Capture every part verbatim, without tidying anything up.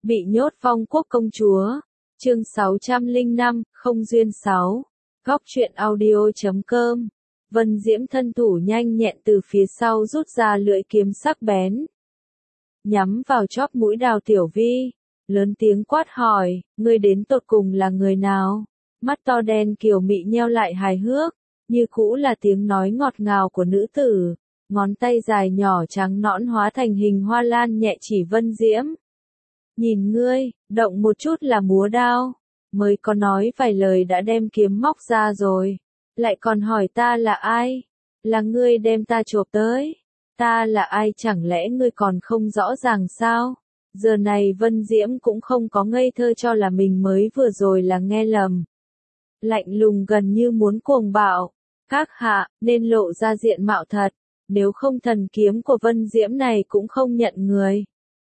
Bị nhốt Phong Quốc công chúa. Chương sáu trăm lẻ năm, không duyên sáu. Góc truyện audio chấm com. Vân Diễm thân thủ nhanh nhẹn từ phía sau rút ra lưỡi kiếm sắc bén, nhắm vào chóp mũi Đào Tiểu Vi, lớn tiếng quát hỏi, ngươi đến tột cùng là người nào? Mắt to đen kiều mị nheo lại hài hước, như cũ là tiếng nói ngọt ngào của nữ tử, ngón tay dài nhỏ trắng nõn hóa thành hình hoa lan nhẹ chỉ Vân Diễm. Nhìn ngươi, động một chút là múa đao, mới có nói vài lời đã đem kiếm móc ra rồi, lại còn hỏi ta là ai? Là ngươi đem ta chộp tới. Ta là ai chẳng lẽ ngươi còn không rõ ràng sao? Giờ này Vân Diễm cũng không có ngây thơ cho là mình mới vừa rồi là nghe lầm. Lạnh lùng gần như muốn cuồng bạo. Các hạ, nên lộ ra diện mạo thật, nếu không thần kiếm của Vân Diễm này cũng không nhận người.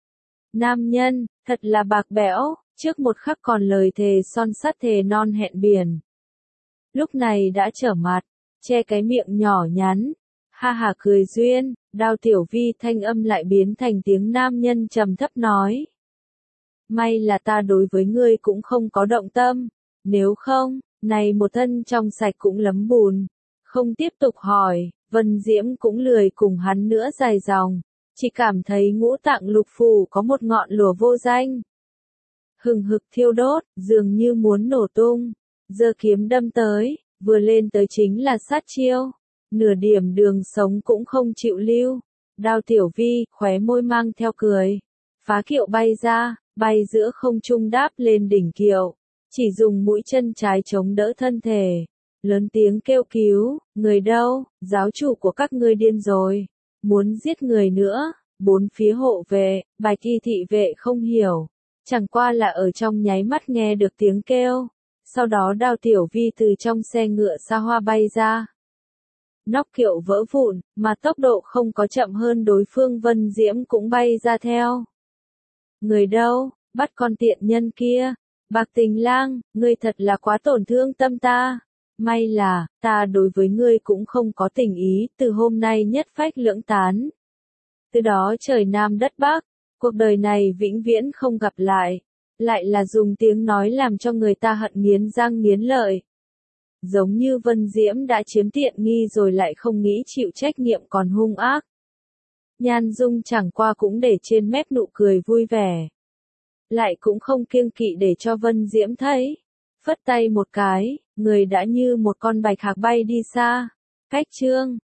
Nam nhân, thật là bạc bẽo, trước một khắc còn lời thề son sắt thề non hẹn biển. Lúc này đã trở mặt, che cái miệng nhỏ nhắn, ha ha cười duyên, Đào Tiểu Vi thanh âm lại biến thành tiếng nam nhân trầm thấp nói. May là ta đối với ngươi cũng không có động tâm, nếu không, này một thân trong sạch cũng lấm bùn. Không tiếp tục hỏi, Vân Diễm cũng lười cùng hắn nữa dài dòng, chỉ cảm thấy ngũ tạng lục phủ có một ngọn lửa vô danh. Hừng hực thiêu đốt, dường như muốn nổ tung, giơ kiếm đâm tới, vừa lên tới chính là sát chiêu, nửa điểm đường sống cũng không chịu lưu. Đào Tiểu Vi, khóe môi mang theo cười, phá kiệu bay ra, bay giữa không trung đáp lên đỉnh kiệu, chỉ dùng mũi chân trái chống đỡ thân thể, lớn tiếng kêu cứu, người đâu, giáo chủ của các ngươi điên rồi, muốn giết người nữa. Bốn phía hộ vệ, Bạch Y thị vệ không hiểu, chẳng qua là ở trong nháy mắt nghe được tiếng kêu, sau đó Đào Tiểu Vi từ trong xe ngựa xa hoa bay ra. Nóc kiệu vỡ vụn, mà tốc độ không có chậm hơn đối phương. Vân Diễm cũng bay ra theo. Người đâu, bắt con tiện nhân kia, Bạc Tình Lang, ngươi thật là quá tổn thương tâm ta. May là, ta đối với ngươi cũng không có tình ý, từ hôm nay nhất phách lưỡng tán. Từ đó trời Nam đất Bắc, cuộc đời này vĩnh viễn không gặp lại. Lại là dùng tiếng nói làm cho người ta hận nghiến răng nghiến lợi. Giống như Vân Diễm đã chiếm tiện nghi rồi lại không nghĩ chịu trách nhiệm còn hung ác. Nhan Dung chẳng qua cũng để trên mép nụ cười vui vẻ. Lại cũng không kiêng kỵ để cho Vân Diễm thấy. Phất tay một cái, người đã như một con bạch hạc bay đi xa. Cách chương.